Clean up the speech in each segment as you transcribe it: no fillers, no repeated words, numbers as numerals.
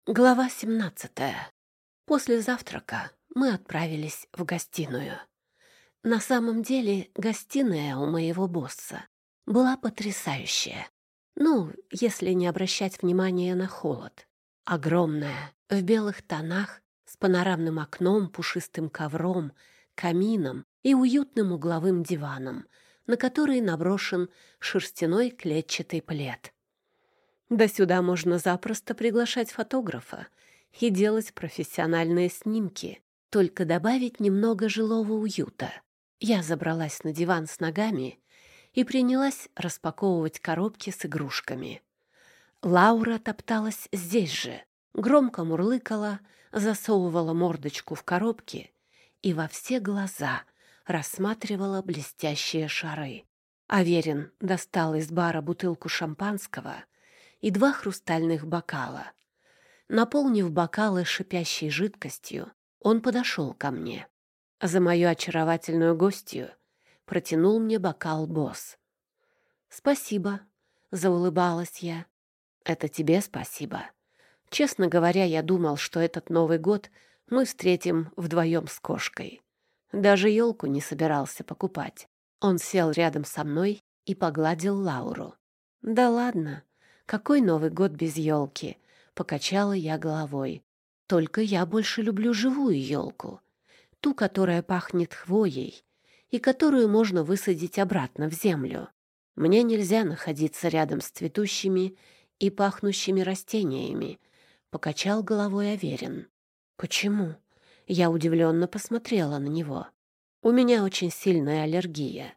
Глава 17. После завтрака мы отправились в гостиную. На самом деле, гостиная у моего босса была потрясающая. Ну, если не обращать внимания на холод. Огромная, в белых тонах, с панорамным окном, пушистым ковром, камином и уютным угловым диваном, на который наброшен шерстяной клетчатый плед. Да сюда можно запросто приглашать фотографа и делать профессиональные снимки, только добавить немного жилого уюта. Я забралась на диван с ногами и принялась распаковывать коробки с игрушками. Лаура топталась здесь же, громко мурлыкала, засовывала мордочку в коробки и во все глаза рассматривала блестящие шары. Аверин достал из бара бутылку шампанского и 2 хрустальных бокала. Наполнив бокалы шипящей жидкостью, он подошел ко мне. За мою очаровательную гостью протянул мне бокал босс. «Спасибо», — заулыбалась я. «Это тебе спасибо. Честно говоря, я думал, что этот Новый год мы встретим вдвоем с кошкой. Даже елку не собирался покупать». Он сел рядом со мной и погладил Лауру. «Да ладно, какой Новый год без елки?» — покачала я головой. «Только я больше люблю живую елку, ту, которая пахнет хвоей и которую можно высадить обратно в землю. Мне нельзя находиться рядом с цветущими и пахнущими растениями», — покачал головой Аверин. «Почему?» — я удивленно посмотрела на него. «У меня очень сильная аллергия.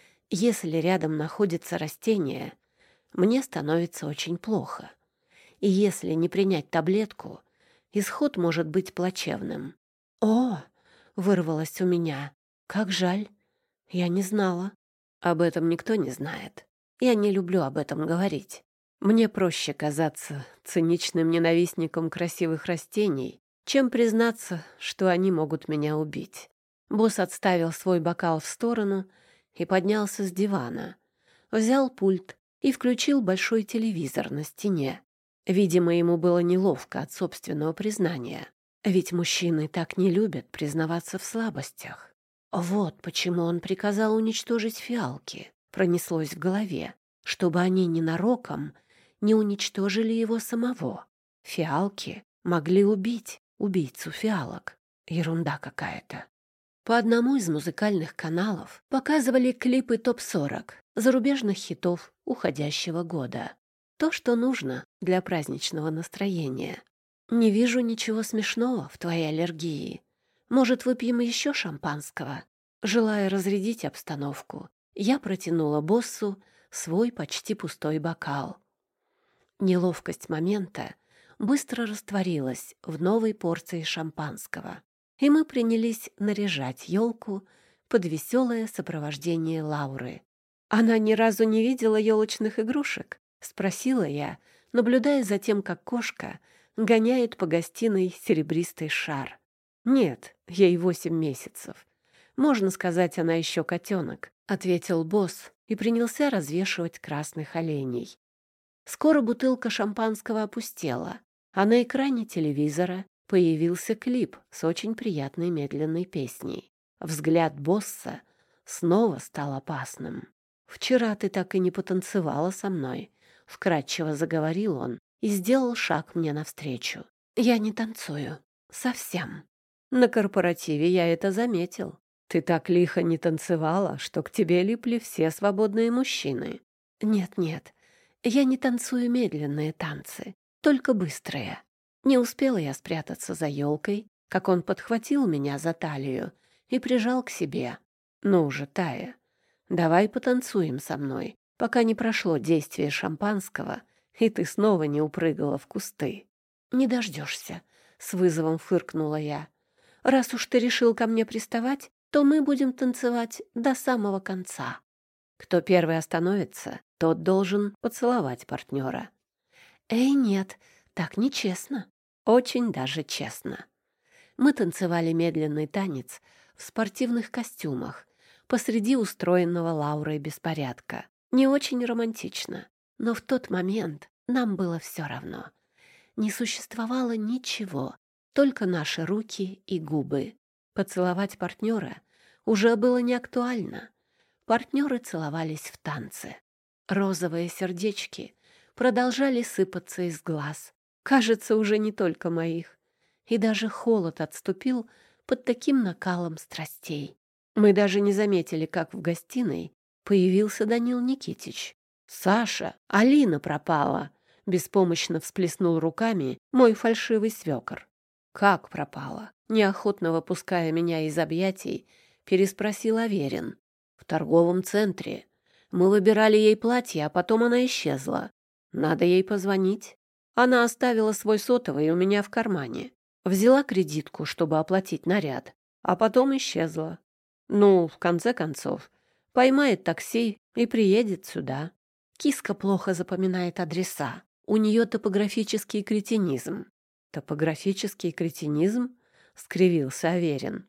Если рядом находится растение, мне становится очень плохо. И если не принять таблетку, исход может быть плачевным». «О!» — вырвалось у меня. «Как жаль. Я не знала». «Об этом никто не знает. Я не люблю об этом говорить. Мне проще казаться циничным ненавистником красивых растений, чем признаться, что они могут меня убить». Босс отставил свой бокал в сторону и поднялся с дивана. Взял пульт и включил большой телевизор на стене. Видимо, ему было неловко от собственного признания. Ведь мужчины так не любят признаваться в слабостях. Вот почему он приказал уничтожить фиалки, пронеслось в голове, чтобы они ненароком не уничтожили его самого. Фиалки могли убить убийцу фиалок. Ерунда какая-то. По одному из музыкальных каналов показывали клипы топ-40 зарубежных хитов уходящего года. То, что нужно для праздничного настроения. «Не вижу ничего смешного в твоей аллергии. Может, выпьем еще шампанского?» Желая разрядить обстановку, я протянула боссу свой почти пустой бокал. Неловкость момента быстро растворилась в новой порции шампанского, и мы принялись наряжать елку под веселое сопровождение Лауры. «Она ни разу не видела елочных игрушек?» — спросила я, наблюдая за тем, как кошка гоняет по гостиной серебристый шар. «Нет, ей 8 месяцев. Можно сказать, она еще котенок», — ответил босс и принялся развешивать красных оленей. Скоро бутылка шампанского опустела, а на экране телевизора появился клип с очень приятной медленной песней. Взгляд босса снова стал опасным. «Вчера ты так и не потанцевала со мной», — вкратчиво заговорил он и сделал шаг мне навстречу. «Я не танцую. Совсем. На корпоративе я это заметил. Ты так лихо не танцевала, что к тебе липли все свободные мужчины». «Нет-нет, я не танцую медленные танцы, только быстрые». Не успела я спрятаться за елкой, как он подхватил меня за талию и прижал к себе. «Ну уже, Тая, давай потанцуем со мной, пока не прошло действие шампанского, и ты снова не упрыгала в кусты». «Не дождешься», — с вызовом фыркнула я. «Раз уж ты решил ко мне приставать, то мы будем танцевать до самого конца. Кто первый остановится, тот должен поцеловать партнера». «Эй, нет, так нечестно». «Очень даже честно». Мы танцевали медленный танец в спортивных костюмах посреди устроенного Лаурой беспорядка. Не очень романтично, но в тот момент нам было все равно. не существовало ничего, только наши руки и губы. Поцеловать партнера уже было не актуально. Партнеры целовались в танце. Розовые сердечки продолжали сыпаться из глаз. Кажется, уже не только моих. И даже холод отступил под таким накалом страстей. Мы даже не заметили, как в гостиной появился Данил Никитич. «Саша, Алина пропала!» — беспомощно всплеснул руками мой фальшивый свекор. «Как пропала?» — неохотно выпуская меня из объятий, переспросил Аверин. «В торговом центре. Мы выбирали ей платье, а потом она исчезла. Надо ей позвонить. Она оставила свой сотовый у меня в кармане. Взяла кредитку, чтобы оплатить наряд, а потом исчезла. Ну, в конце концов, поймает такси и приедет сюда». Киска плохо запоминает адреса. У нее топографический кретинизм. «Топографический кретинизм?» — скривился Аверин.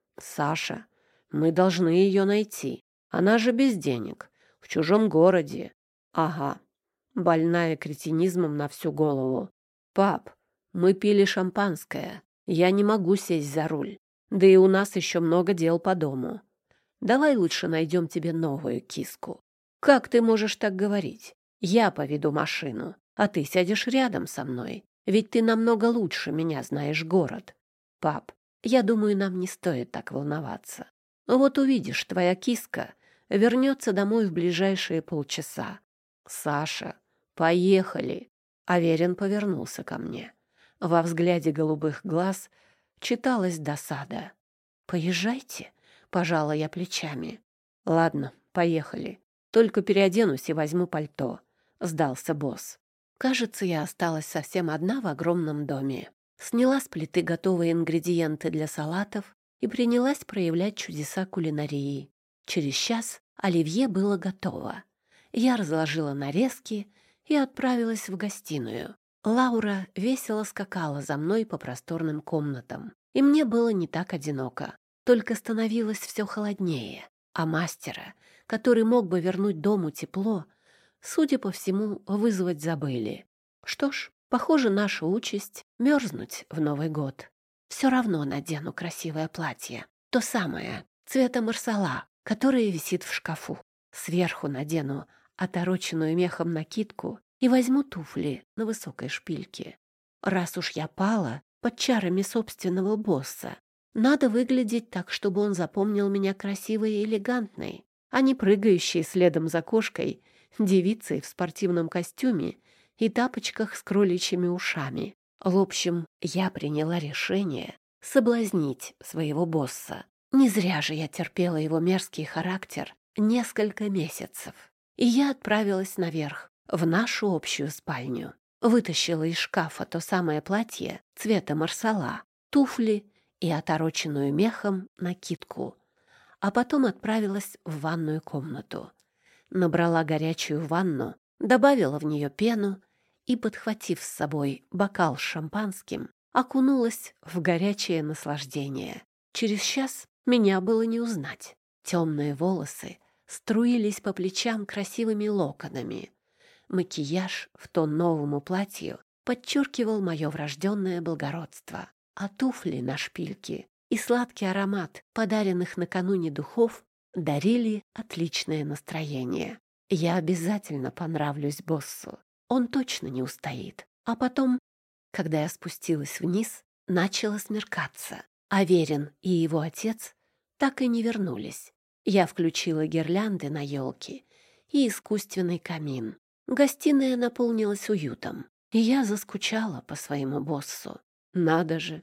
«Саша, мы должны ее найти. Она же без денег, в чужом городе. Ага, больная кретинизмом на всю голову. Пап, мы пили шампанское. Я не могу сесть за руль. Да и у нас еще много дел по дому. Давай лучше найдем тебе новую киску». «Как ты можешь так говорить? Я поведу машину, а ты сядешь рядом со мной. Ведь ты намного лучше меня знаешь город. Пап, я думаю, нам не стоит так волноваться. Вот увидишь, твоя киска вернется домой в ближайшие полчаса». «Саша, поехали!» Аверин повернулся ко мне. Во взгляде голубых глаз читалась досада. «Поезжайте», — пожала я плечами. «Ладно, поехали. Только переоденусь и возьму пальто», — сдался босс. Кажется, я осталась совсем одна в огромном доме. Сняла с плиты готовые ингредиенты для салатов и принялась проявлять чудеса кулинарии. Через час оливье было готово. Я разложила нарезки и отправилась в гостиную. Лаура весело скакала за мной по просторным комнатам, и мне было не так одиноко. Только становилось все холоднее, а мастера, который мог бы вернуть дому тепло, судя по всему, вызвать забыли. Что ж, похоже, наша участь — мерзнуть в Новый год. Все равно надену красивое платье, то самое, цвета марсала, которое висит в шкафу. Сверху надену отороченную мехом накидку и возьму туфли на высокой шпильке. Раз уж я пала под чарами собственного босса, надо выглядеть так, чтобы он запомнил меня красивой и элегантной, а не прыгающей следом за кошкой девицей в спортивном костюме и тапочках с кроличьими ушами. В общем, я приняла решение соблазнить своего босса. Не зря же я терпела его мерзкий характер несколько месяцев. И я отправилась наверх, в нашу общую спальню. Вытащила из шкафа то самое платье цвета марсала, туфли и отороченную мехом накидку. А потом отправилась в ванную комнату. Набрала горячую ванну, добавила в нее пену и, подхватив с собой бокал с шампанским, окунулась в горячее наслаждение. Через час меня было не узнать. Темные волосы струились по плечам красивыми локонами. Макияж в тон новому платью подчеркивал мое врожденное благородство, а туфли на шпильке и сладкий аромат подаренных накануне духов дарили отличное настроение. Я обязательно понравлюсь боссу. Он точно не устоит. А потом, когда я спустилась вниз, начало смеркаться. Аверин и его отец так и не вернулись. Я включила гирлянды на елке и искусственный камин. Гостиная наполнилась уютом, и я заскучала по своему боссу. Надо же,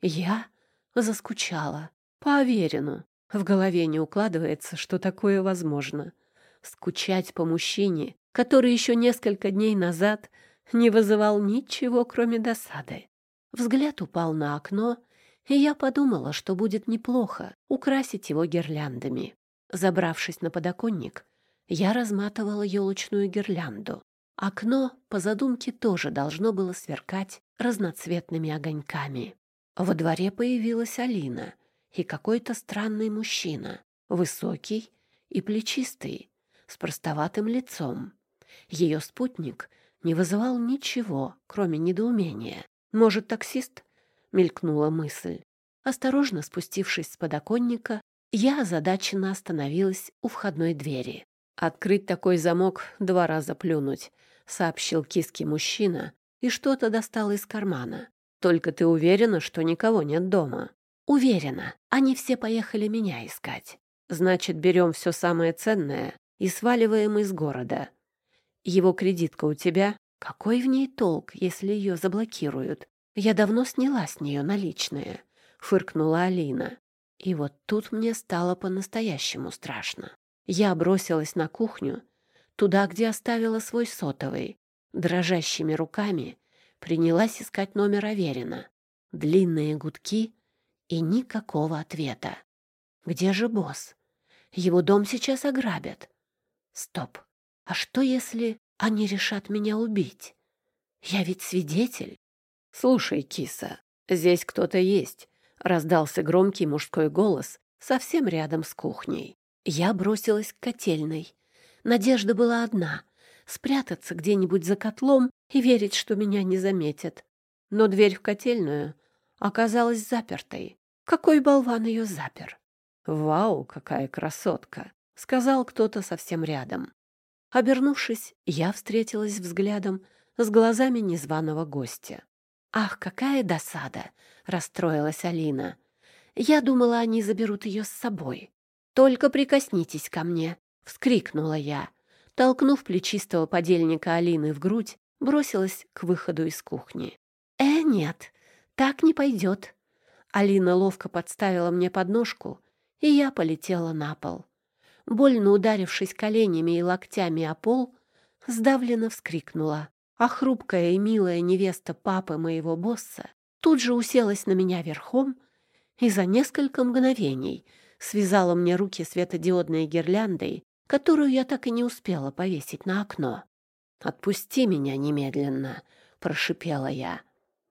я заскучала по Аверину. В голове не укладывается, что такое возможно. Скучать по мужчине, который еще несколько дней назад не вызывал ничего, кроме досады. Взгляд упал на окно, и я подумала, что будет неплохо украсить его гирляндами. Забравшись на подоконник, я разматывала елочную гирлянду. Окно, по задумке, тоже должно было сверкать разноцветными огоньками. Во дворе появилась Алина и какой-то странный мужчина, высокий и плечистый, с простоватым лицом. Ее спутник не вызывал ничего, кроме недоумения. «Может, таксист?» — мелькнула мысль. Осторожно спустившись с подоконника, я озадаченно остановилась у входной двери. «Открыть такой замок, 2 раза плюнуть», — сообщил киски мужчина и что-то достал из кармана. «Только ты уверена, что никого нет дома?» «Уверена. Они все поехали меня искать. Значит, берем все самое ценное и сваливаем из города. Его кредитка у тебя? Какой в ней толк, если ее заблокируют? Я давно сняла с нее наличные», — фыркнула Алина. И вот тут мне стало по-настоящему страшно. Я бросилась на кухню, туда, где оставила свой сотовый. Дрожащими руками принялась искать номер Аверина. Длинные гудки и никакого ответа. Где же босс? Его дом сейчас ограбят. Стоп. А что, если они решат меня убить? Я ведь свидетель. «Слушай, киса, здесь кто-то есть», — раздался громкий мужской голос совсем рядом с кухней. Я бросилась к котельной. Надежда была одна — спрятаться где-нибудь за котлом и верить, что меня не заметят. Но дверь в котельную оказалась запертой. Какой болван ее запер? «Вау, какая красотка!» — сказал кто-то совсем рядом. Обернувшись, я встретилась взглядом с глазами незваного гостя. «Ах, какая досада!» — расстроилась Алина. «Я думала, они заберут ее с собой». «Только прикоснитесь ко мне!» — вскрикнула я. Толкнув плечистого подельника Алины в грудь, бросилась к выходу из кухни. Нет, так не пойдет». Алина ловко подставила мне подножку, и я полетела на пол. Больно ударившись коленями и локтями о пол, сдавленно вскрикнула, а хрупкая и милая невеста папы моего босса тут же уселась на меня верхом и за несколько мгновений связала мне руки светодиодной гирляндой, которую я так и не успела повесить на окно. «Отпусти меня немедленно», — прошипела я.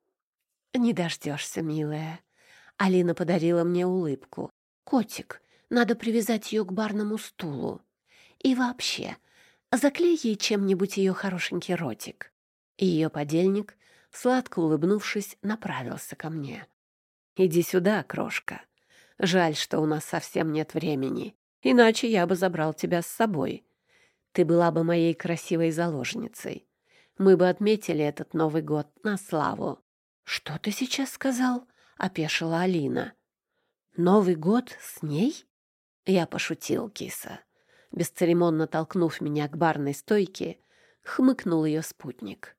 «Не дождешься, милая». Алина подарила мне улыбку. «Котик, надо привязать ее к барному стулу. И вообще, заклей ей чем-нибудь ее хорошенький ротик». И ее подельник, сладко улыбнувшись, направился ко мне. «Иди сюда, крошка. Жаль, что у нас совсем нет времени, иначе я бы забрал тебя с собой. Ты была бы моей красивой заложницей. Мы бы отметили этот Новый год на славу». «Что ты сейчас сказал?» — опешила Алина. «Новый год с ней?» Я пошутил, киса. Бесцеремонно толкнув меня к барной стойке, хмыкнул ее спутник.